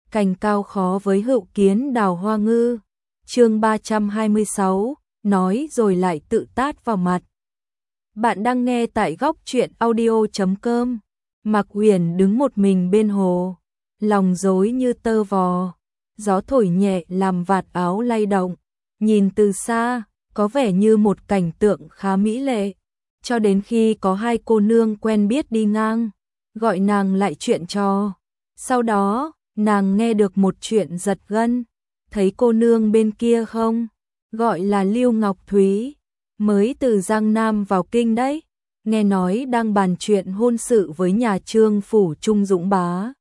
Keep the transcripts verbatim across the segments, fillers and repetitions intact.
cành cao khó với hữu kiến đào hoa ngư. Chương ba trăm hai mươi sáu, nói rồi lại tự tát vào mặt. Bạn đang nghe tại góc truyện audio chấm com. Mạc Huyền đứng một mình bên hồ, lòng rối như tơ vò, gió thổi nhẹ làm vạt áo lay động, nhìn từ xa, có vẻ như một cảnh tượng khá mỹ lệ, cho đến khi có hai cô nương quen biết đi ngang, gọi nàng lại chuyện trò. Sau đó, nàng nghe được một chuyện giật gân, thấy cô nương bên kia không? Gọi là Lưu Ngọc Thúy, mới từ Giang Nam vào kinh đấy, nghe nói đang bàn chuyện hôn sự với nhà Trương phủ Trung Dũng bá.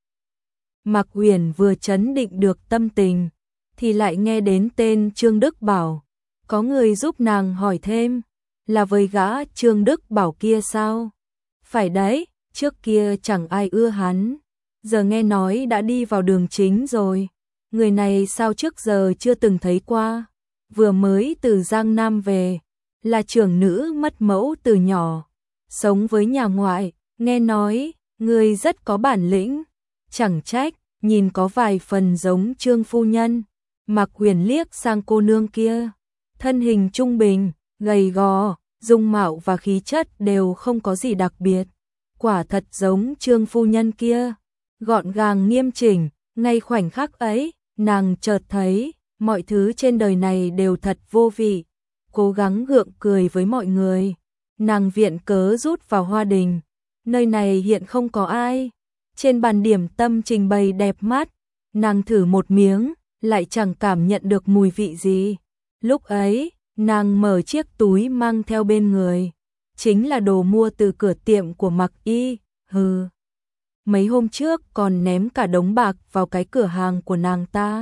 Mạc Huyền vừa trấn định được tâm tình, thì lại nghe đến tên Trương Đức Bảo, có người giúp nàng hỏi thêm, là với gã Trương Đức Bảo kia sao? Phải đấy, trước kia chẳng ai ưa hắn, giờ nghe nói đã đi vào đường chính rồi, người này sao trước giờ chưa từng thấy qua, vừa mới từ Giang Nam về, là trưởng nữ mất mẫu từ nhỏ, sống với nhà ngoại, nghe nói, người rất có bản lĩnh, chẳng trách, nhìn có vài phần giống Trương phu nhân. Mạc Huyền liếc sang cô nương kia, thân hình trung bình, gầy gò, dung mạo và khí chất đều không có gì đặc biệt, quả thật giống Trương phu nhân kia, gọn gàng nghiêm chỉnh. Ngay khoảnh khắc ấy, nàng chợt thấy, mọi thứ trên đời này đều thật vô vị, cố gắng gượng cười với mọi người. Nàng viện cớ rút vào hoa đình, nơi này hiện không có ai. Trên bàn điểm tâm trình bày đẹp mắt, nàng thử một miếng, lại chẳng cảm nhận được mùi vị gì. Lúc ấy, nàng mở chiếc túi mang theo bên người, chính là đồ mua từ cửa tiệm của Mạc Y. Hừ, mấy hôm trước còn ném cả đống bạc vào cái cửa hàng của nàng ta.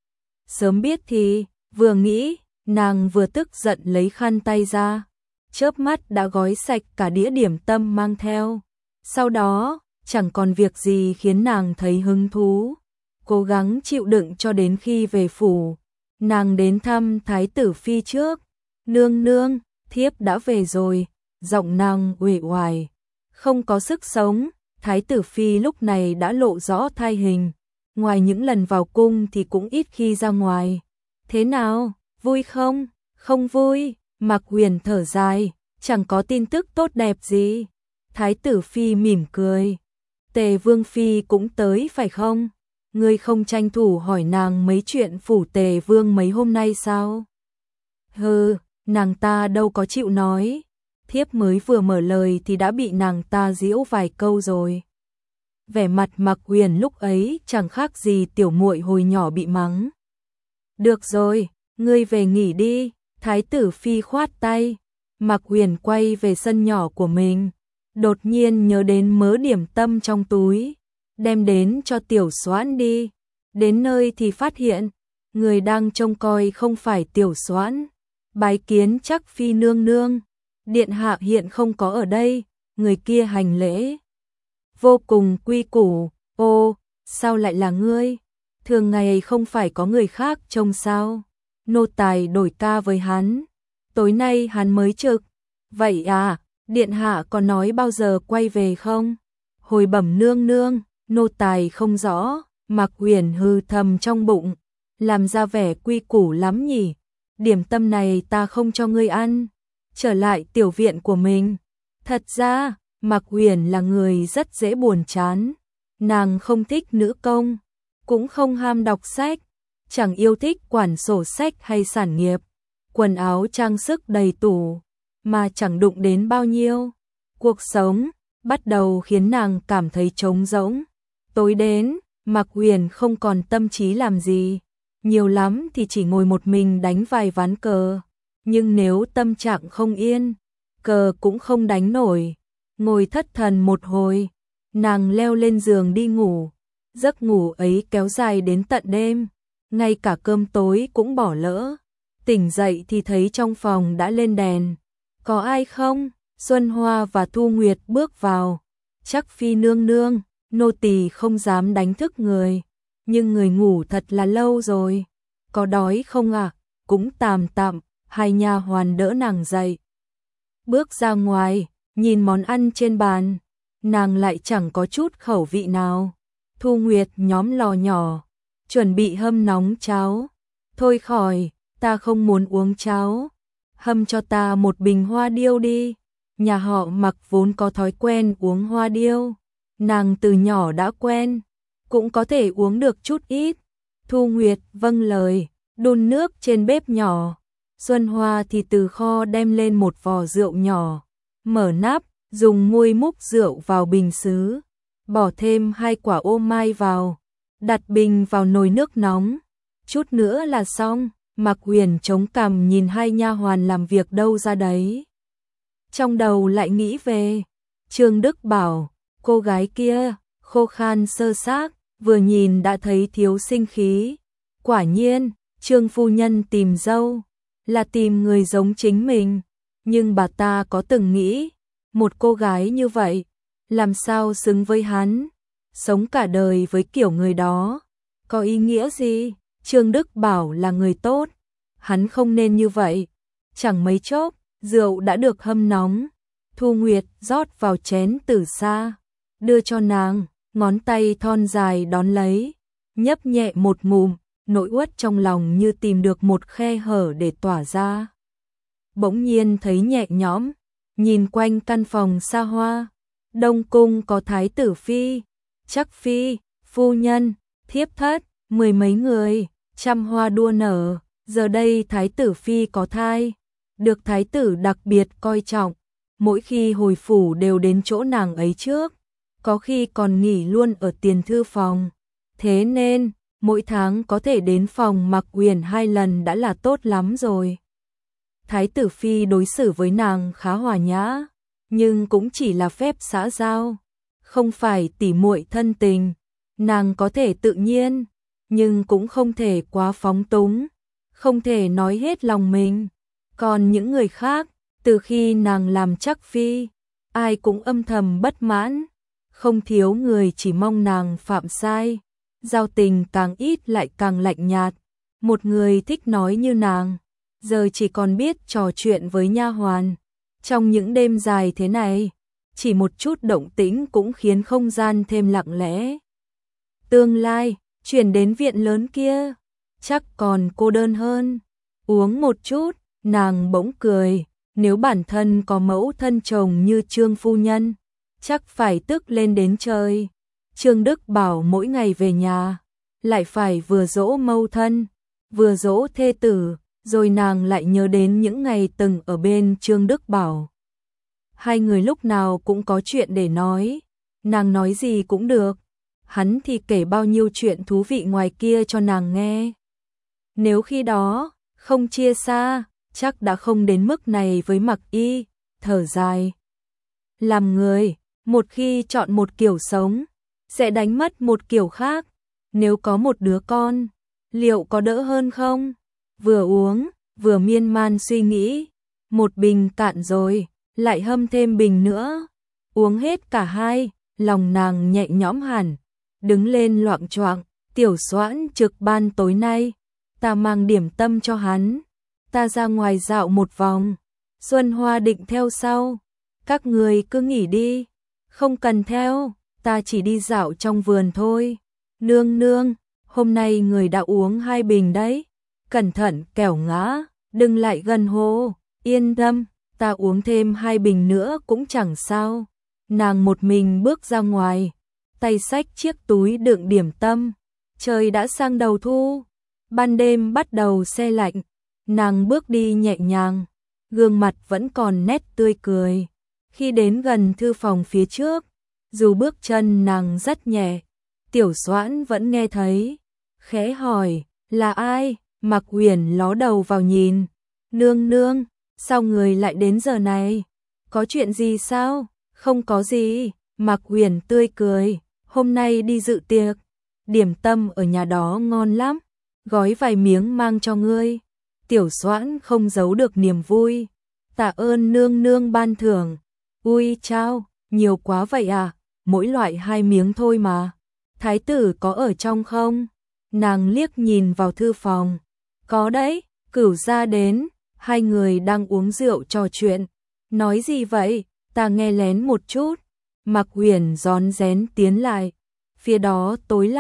Sớm biết thì, vừa nghĩ, nàng vừa tức giận lấy khăn tay ra, chớp mắt đã gói sạch cả đĩa điểm tâm mang theo. Sau đó, chẳng còn việc gì khiến nàng thấy hứng thú, cố gắng chịu đựng cho đến khi về phủ. Nàng đến thăm Thái tử Phi trước. Nương nương, thiếp đã về rồi. Giọng nàng uể oải, không có sức sống. Thái tử Phi lúc này đã lộ rõ thai hình, ngoài những lần vào cung thì cũng ít khi ra ngoài. Thế nào, vui không? Không vui. Mạc Huyền thở dài, chẳng có tin tức tốt đẹp gì. Thái tử Phi mỉm cười, Tề Vương Phi cũng tới phải không? Ngươi không tranh thủ hỏi nàng mấy chuyện phủ Tề Vương mấy hôm nay sao? Hừ, nàng ta đâu có chịu nói. Thiếp mới vừa mở lời thì đã bị nàng ta giễu vài câu rồi. Vẻ mặt Mạc Huyền lúc ấy chẳng khác gì tiểu muội hồi nhỏ bị mắng. Được rồi, ngươi về nghỉ đi. Thái tử Phi khoát tay. Mạc Huyền quay về sân nhỏ của mình, đột nhiên nhớ đến mớ điểm tâm trong túi, đem đến cho Tiểu Soãn đi. Đến nơi thì phát hiện, người đang trông coi không phải Tiểu Soãn. Bái kiến Trắc Phi nương nương, điện hạ hiện không có ở đây. Người kia hành lễ vô cùng quy củ. Ô, sao lại là ngươi? Thường ngày không phải có người khác trông sao? Nô tài đổi ca với hắn, tối nay hắn mới trực. Vậy à, điện hạ có nói bao giờ quay về không? Hồi bẩm nương nương, nô tài không rõ. Mạc Huyền hư thầm trong bụng, làm ra vẻ quy củ lắm nhỉ. Điểm tâm này ta không cho ngươi ăn, trở lại tiểu viện của mình. Thật ra, Mạc Huyền là người rất dễ buồn chán, nàng không thích nữ công, cũng không ham đọc sách, chẳng yêu thích quản sổ sách hay sản nghiệp, quần áo trang sức đầy tủ, mà chẳng đụng đến bao nhiêu. Cuộc sống bắt đầu khiến nàng cảm thấy trống rỗng. Tối đến, Mạc Huyền không còn tâm trí làm gì, nhiều lắm thì chỉ ngồi một mình đánh vài ván cờ. Nhưng nếu tâm trạng không yên, cờ cũng không đánh nổi. Ngồi thất thần một hồi, nàng leo lên giường đi ngủ. Giấc ngủ ấy kéo dài đến tận đêm, ngay cả cơm tối cũng bỏ lỡ. Tỉnh dậy thì thấy trong phòng đã lên đèn. Có ai không? Xuân Hoa và Thu Nguyệt bước vào. Trắc Phi nương nương, nô tỳ không dám đánh thức người, nhưng người ngủ thật là lâu rồi. Có đói không ạ? À? Cũng tạm tạm. Hai nha hoàn đỡ nàng dậy. Bước ra ngoài, nhìn món ăn trên bàn, nàng lại chẳng có chút khẩu vị nào. Thu Nguyệt nhóm lò nhỏ, chuẩn bị hâm nóng cháo. Thôi khỏi, ta không muốn uống cháo. Hâm cho ta một bình hoa điêu đi. Nhà họ Mặc vốn có thói quen uống hoa điêu. Nàng từ nhỏ đã quen, cũng có thể uống được chút ít. Thu Nguyệt vâng lời, đun nước trên bếp nhỏ. Xuân Hoa thì từ kho đem lên một vò rượu nhỏ, mở nắp, dùng muôi múc rượu vào bình sứ, bỏ thêm hai quả ô mai vào, đặt bình vào nồi nước nóng. Chút nữa là xong. Mạc Huyền chống cằm nhìn hai nha hoàn làm việc đâu ra đấy. Trong đầu lại nghĩ về Trương Đức Bảo, cô gái kia, khô khan sơ xác, vừa nhìn đã thấy thiếu sinh khí. Quả nhiên, Trương phu nhân tìm dâu là tìm người giống chính mình, nhưng bà ta có từng nghĩ, một cô gái như vậy, làm sao xứng với hắn, sống cả đời với kiểu người đó, có ý nghĩa gì? Trương Đức Bảo là người tốt, hắn không nên như vậy. Chẳng mấy chốc, rượu đã được hâm nóng. Thu Nguyệt rót vào chén từ xa, đưa cho nàng, ngón tay thon dài đón lấy, nhấp nhẹ một ngụm, nỗi uất trong lòng như tìm được một khe hở để tỏa ra. Bỗng nhiên thấy nhẹ nhõm, nhìn quanh căn phòng xa hoa, Đông cung có thái tử phi, chắc phi, phu nhân, thiếp thất, mười mấy người, trăm hoa đua nở. Giờ đây thái tử phi có thai, được thái tử đặc biệt coi trọng, mỗi khi hồi phủ đều đến chỗ nàng ấy trước, có khi còn nghỉ luôn ở tiền thư phòng. Thế nên, mỗi tháng có thể đến phòng Mạc Huyền hai lần đã là tốt lắm rồi. Thái tử phi đối xử với nàng khá hòa nhã, nhưng cũng chỉ là phép xã giao, không phải tỉ muội thân tình. Nàng có thể tự nhiên, nhưng cũng không thể quá phóng túng, không thể nói hết lòng mình. Còn những người khác, từ khi nàng làm chắc phi, ai cũng âm thầm bất mãn, không thiếu người chỉ mong nàng phạm sai, giao tình càng ít lại càng lạnh nhạt. Một người thích nói như nàng, giờ chỉ còn biết trò chuyện với nha hoàn. Trong những đêm dài thế này, chỉ một chút động tĩnh cũng khiến không gian thêm lặng lẽ. Tương lai, chuyển đến viện lớn kia, chắc còn cô đơn hơn. Uống một chút, nàng bỗng cười, nếu bản thân có mẫu thân chồng như Trương phu nhân, chắc phải tức lên đến trời. Trương Đức Bảo mỗi ngày về nhà, lại phải vừa dỗ mâu thân, vừa dỗ thê tử, rồi nàng lại nhớ đến những ngày từng ở bên Trương Đức Bảo. Hai người lúc nào cũng có chuyện để nói, nàng nói gì cũng được, hắn thì kể bao nhiêu chuyện thú vị ngoài kia cho nàng nghe. Nếu khi đó không chia xa, chắc đã không đến mức này với Mặc Y. Thở dài. Làm người, một khi chọn một kiểu sống, sẽ đánh mất một kiểu khác. Nếu có một đứa con, liệu có đỡ hơn không? Vừa uống, vừa miên man suy nghĩ. Một bình cạn rồi, lại hâm thêm bình nữa. Uống hết cả hai, lòng nàng nhẹ nhõm hẳn. Đứng lên loạng choạng, Tiểu Soãn trực ban tối nay, ta mang điểm tâm cho hắn. Ta ra ngoài dạo một vòng, Xuân Hoa định theo sau. Các người cứ nghỉ đi, không cần theo, ta chỉ đi dạo trong vườn thôi. Nương nương, hôm nay người đã uống hai bình đấy, cẩn thận kẻo ngã, đừng lại gần hồ. Yên tâm, ta uống thêm hai bình nữa cũng chẳng sao. Nàng một mình bước ra ngoài, tay xách chiếc túi đựng điểm tâm. Trời đã sang đầu thu, ban đêm bắt đầu se lạnh. Nàng bước đi nhẹ nhàng, gương mặt vẫn còn nét tươi cười. Khi đến gần thư phòng phía trước, dù bước chân nàng rất nhẹ, Tiểu Soãn vẫn nghe thấy. Khẽ hỏi, là ai? Mạc Huyền ló đầu vào nhìn. Nương nương, sao người lại đến giờ này? Có chuyện gì sao? Không có gì. Mạc Huyền tươi cười, hôm nay đi dự tiệc, điểm tâm ở nhà đó ngon lắm, gói vài miếng mang cho ngươi. Tiểu Soãn không giấu được niềm vui. Tạ ơn nương nương ban thưởng. Ui chao, nhiều quá vậy à? Mỗi loại hai miếng thôi mà. Thái tử có ở trong không? Nàng liếc nhìn vào thư phòng. Có đấy, Cửu gia đến. Hai người đang uống rượu trò chuyện. Nói gì vậy? Ta nghe lén một chút. Mạc Huyền rón rén tiến lại. Phía đó tối lắm,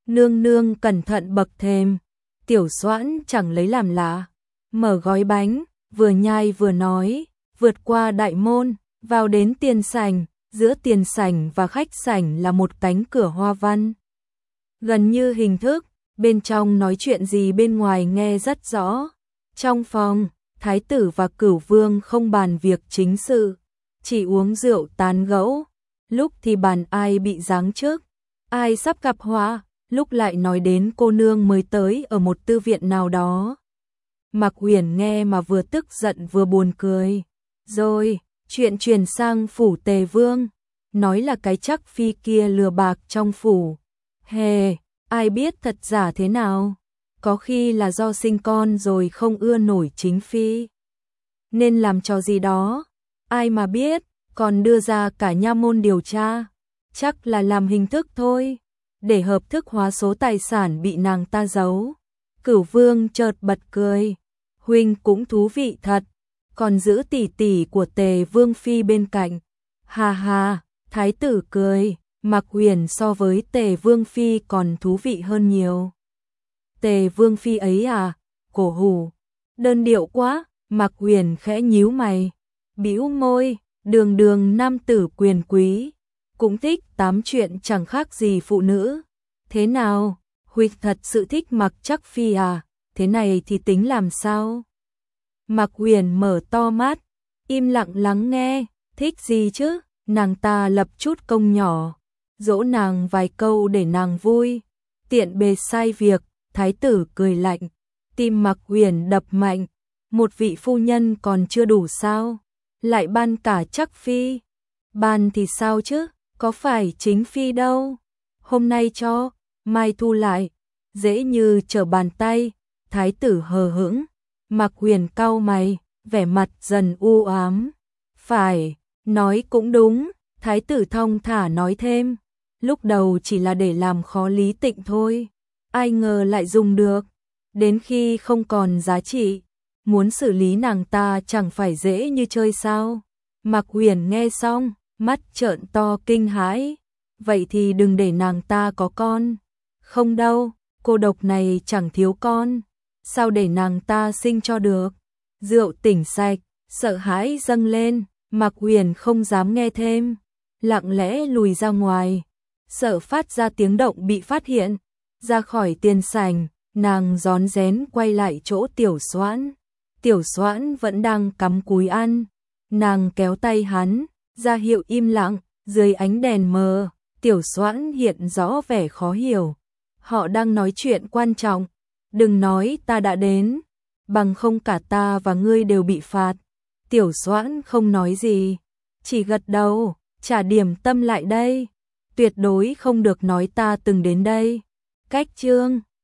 Nương nương cẩn thận bậc thềm, Tiểu Doãn chẳng lấy làm lạ, mở gói bánh, vừa nhai vừa nói, vượt qua đại môn, vào đến tiền sảnh, giữa tiền sảnh và khách sảnh là một cánh cửa hoa văn. Gần như hình thức, bên trong nói chuyện gì bên ngoài nghe rất rõ. Trong phòng, thái tử và cửu vương không bàn việc chính sự, chỉ uống rượu tán gẫu, lúc thì bàn ai bị giáng chức, ai sắp gặp họa, lúc lại nói đến cô nương mới tới ở một tư viện nào đó. Mạc Huyền nghe mà vừa tức giận vừa buồn cười. Rồi, chuyện truyền sang phủ Tề Vương, nói là cái chắc phi kia lừa bạc trong phủ. Hề, ai biết thật giả thế nào? Có khi là do sinh con rồi không ưa nổi chính phi, nên làm trò gì đó, ai mà biết, còn đưa ra cả nha môn điều tra, chắc là làm hình thức thôi, để hợp thức hóa số tài sản bị nàng ta giấu. Cửu Vương chợt bật cười, huynh cũng thú vị thật, còn giữ tỷ tỷ của Tề Vương phi bên cạnh. Ha ha, thái tử cười, Mạc Huyền so với Tề Vương phi còn thú vị hơn nhiều. Tề Vương phi ấy à, cổ hủ, đơn điệu quá. Mạc Huyền khẽ nhíu mày, bĩu môi, đường đường nam tử quyền quý, cũng thích tám chuyện chẳng khác gì phụ nữ. Thế nào, huynh thật sự thích Mạc Chắc phi à, thế này thì tính làm sao? Mạc Huyền mở to mắt, im lặng lắng nghe, thích gì chứ, nàng ta lập chút công nhỏ, dỗ nàng vài câu để nàng vui, tiện bề sai việc. Thái tử cười lạnh, tim Mạc Huyền đập mạnh, một vị phu nhân còn chưa đủ sao, lại ban cả Chắc phi, ban thì sao chứ, có phải chính phi đâu, hôm nay cho, mai thu lại, dễ như trở bàn tay. Thái tử hờ hững, Mạc Huyền cau mày, vẻ mặt dần u ám. Phải, nói cũng đúng, thái tử thong thả nói thêm, lúc đầu chỉ là để làm khó Lý Tịnh thôi, ai ngờ lại dùng được, đến khi không còn giá trị, muốn xử lý nàng ta chẳng phải dễ như chơi sao. Mạc Huyền nghe xong, mắt trợn to kinh hãi, vậy thì đừng để nàng ta có con. Không đâu, cô độc này chẳng thiếu con, sao để nàng ta sinh cho được. Rượu tỉnh sạch, sợ hãi dâng lên, Mạc Huyền không dám nghe thêm, lặng lẽ lùi ra ngoài, sợ phát ra tiếng động bị phát hiện. Ra khỏi tiền sảnh, nàng rón rén quay lại chỗ Tiểu Doãn. Tiểu Doãn vẫn đang cắm cúi ăn, nàng kéo tay hắn, ra hiệu im lặng. Dưới ánh đèn mờ, Tiểu Doãn hiện rõ vẻ khó hiểu. Họ đang nói chuyện quan trọng, đừng nói ta đã đến, bằng không cả ta và ngươi đều bị phạt. Tiểu Doãn không nói gì, chỉ gật đầu, trả điểm tâm lại đây, tuyệt đối không được nói ta từng đến đây. Cách chương